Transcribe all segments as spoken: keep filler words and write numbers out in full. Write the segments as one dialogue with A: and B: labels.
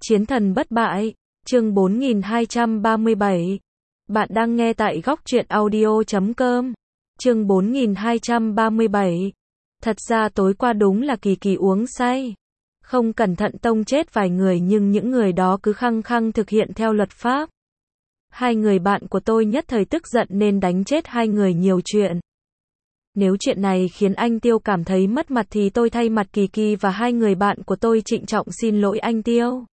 A: Chiến thần bất bại, chương bốn nghìn hai trăm ba mươi bảy. Bạn đang nghe tại góc truyện audio chấm com. Chương bốn nghìn hai trăm ba mươi bảy. Thật ra tối qua đúng là Kỳ Kỳ uống say. Không cẩn thận tông chết vài người nhưng những người đó cứ khăng khăng thực hiện theo luật pháp. Hai người bạn của tôi nhất thời tức giận nên đánh chết hai người nhiều chuyện. Nếu chuyện này khiến anh Tiêu cảm thấy mất mặt thì tôi thay mặt Kỳ Kỳ và hai người bạn của tôi trịnh trọng xin lỗi anh Tiêu.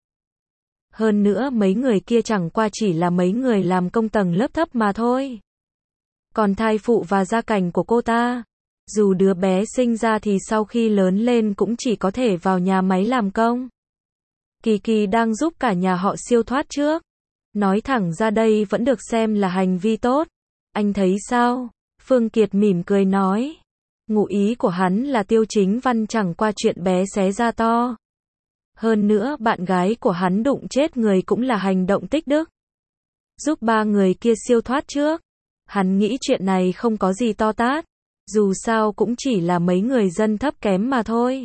A: Hơn nữa mấy người kia chẳng qua chỉ là mấy người làm công tầng lớp thấp mà thôi. Còn thai phụ và gia cảnh của cô ta, dù đứa bé sinh ra thì sau khi lớn lên cũng chỉ có thể vào nhà máy làm công. Kỳ Kỳ đang giúp cả nhà họ siêu thoát trước. Nói thẳng ra đây vẫn được xem là hành vi tốt. Anh thấy sao? Phương Kiệt mỉm cười nói. Ngụ ý của hắn là Tiêu Chính Văn chẳng qua chuyện bé xé ra to. Hơn nữa bạn gái của hắn đụng chết người cũng là hành động tích đức. Giúp ba người kia siêu thoát trước. Hắn nghĩ chuyện này không có gì to tát. Dù sao cũng chỉ là mấy người dân thấp kém mà thôi.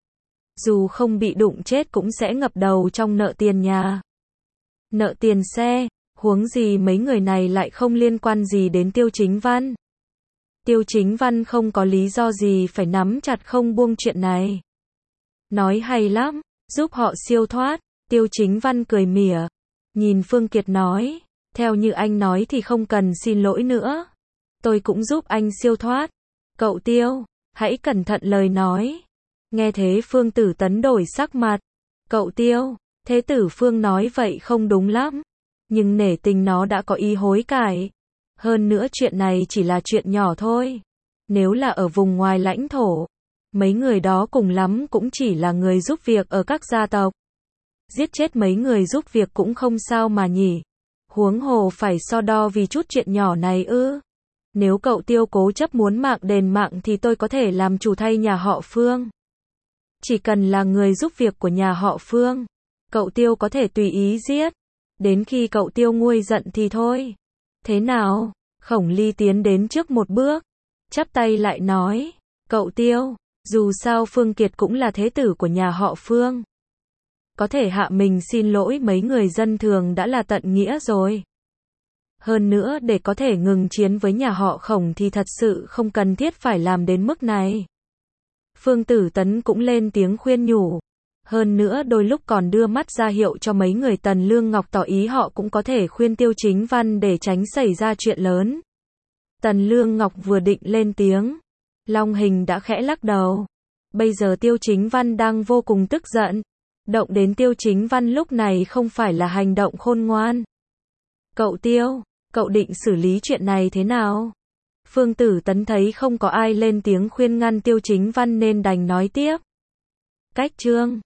A: Dù không bị đụng chết cũng sẽ ngập đầu trong nợ tiền nhà, nợ tiền xe, huống gì mấy người này lại không liên quan gì đến Tiêu Chính Văn. Tiêu Chính Văn không có lý do gì phải nắm chặt không buông chuyện này. Nói hay lắm, giúp họ siêu thoát. Tiêu Chính Văn cười mỉa, nhìn Phương Kiệt nói, theo như anh nói thì không cần xin lỗi nữa. Tôi cũng giúp anh siêu thoát. Cậu Tiêu, hãy cẩn thận lời nói. Nghe thế Phương Tử Tấn đổi sắc mặt. Cậu Tiêu, thế tử Phương nói vậy không đúng lắm. Nhưng nể tình nó đã có ý hối cải. Hơn nữa chuyện này chỉ là chuyện nhỏ thôi. Nếu là ở vùng ngoài lãnh thổ, mấy người đó cùng lắm cũng chỉ là người giúp việc ở các gia tộc. Giết chết mấy người giúp việc cũng không sao mà nhỉ. Huống hồ phải so đo vì chút chuyện nhỏ này ư. Nếu cậu Tiêu cố chấp muốn mạng đền mạng thì tôi có thể làm chủ thay nhà họ Phương. Chỉ cần là người giúp việc của nhà họ Phương, cậu Tiêu có thể tùy ý giết. Đến khi cậu Tiêu nguôi giận thì thôi. Thế nào? Khổng Ly tiến đến trước một bước, chắp tay lại nói, cậu Tiêu, dù sao Phương Kiệt cũng là thế tử của nhà họ Phương. Có thể hạ mình xin lỗi mấy người dân thường đã là tận nghĩa rồi. Hơn nữa để có thể ngừng chiến với nhà họ Khổng thì thật sự không cần thiết phải làm đến mức này. Phương Tử Tấn cũng lên tiếng khuyên nhủ. Hơn nữa đôi lúc còn đưa mắt ra hiệu cho mấy người Tần Lương Ngọc tỏ ý họ cũng có thể khuyên Tiêu Chính Văn để tránh xảy ra chuyện lớn. Tần Lương Ngọc vừa định lên tiếng, Long Hình đã khẽ lắc đầu. Bây giờ Tiêu Chính Văn đang vô cùng tức giận. Động đến Tiêu Chính Văn lúc này không phải là hành động khôn ngoan. Cậu Tiêu, cậu định xử lý chuyện này thế nào? Phương Tử Tấn thấy không có ai lên tiếng khuyên ngăn Tiêu Chính Văn nên đành nói tiếp. Cách chương